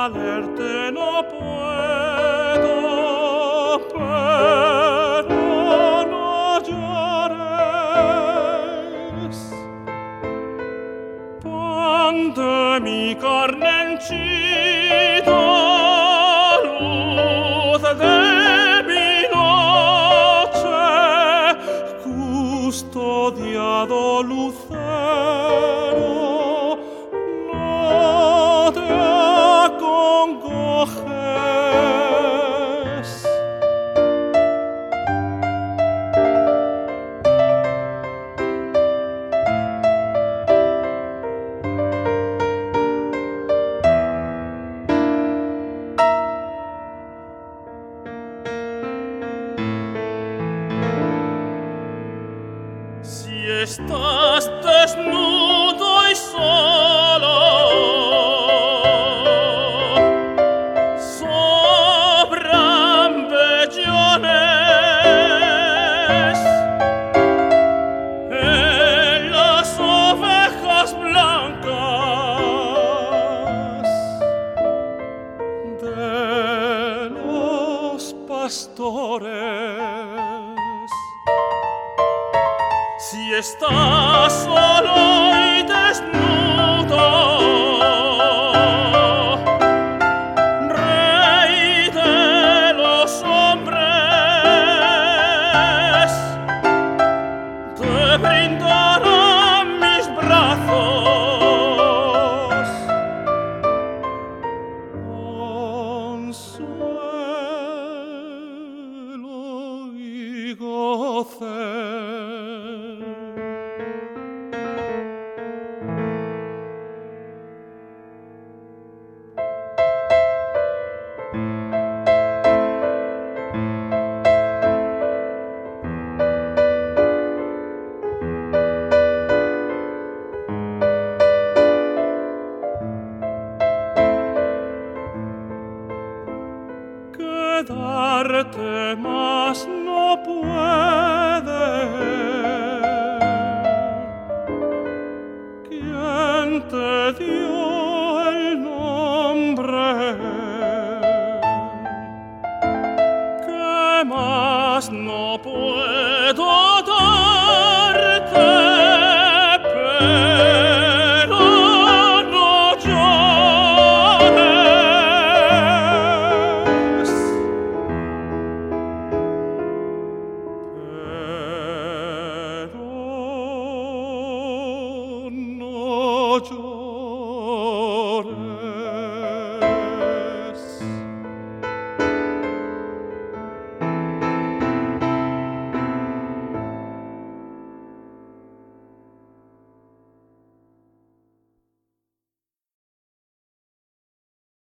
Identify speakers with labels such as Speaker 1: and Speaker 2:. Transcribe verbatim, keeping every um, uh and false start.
Speaker 1: valerte no puedo, pero no llores. Pan de mi carne henchido, luz de mi noche, custodiado lucero, no te acongojes. Si estás desnudo y solo sobran vellones en las ovejas blancas de los pastores. Si estás solo y desnudo, Rey de los hombres, te brindarán mis brazos consuelo y goce. Quedarte más no puede. ¿Quién te dio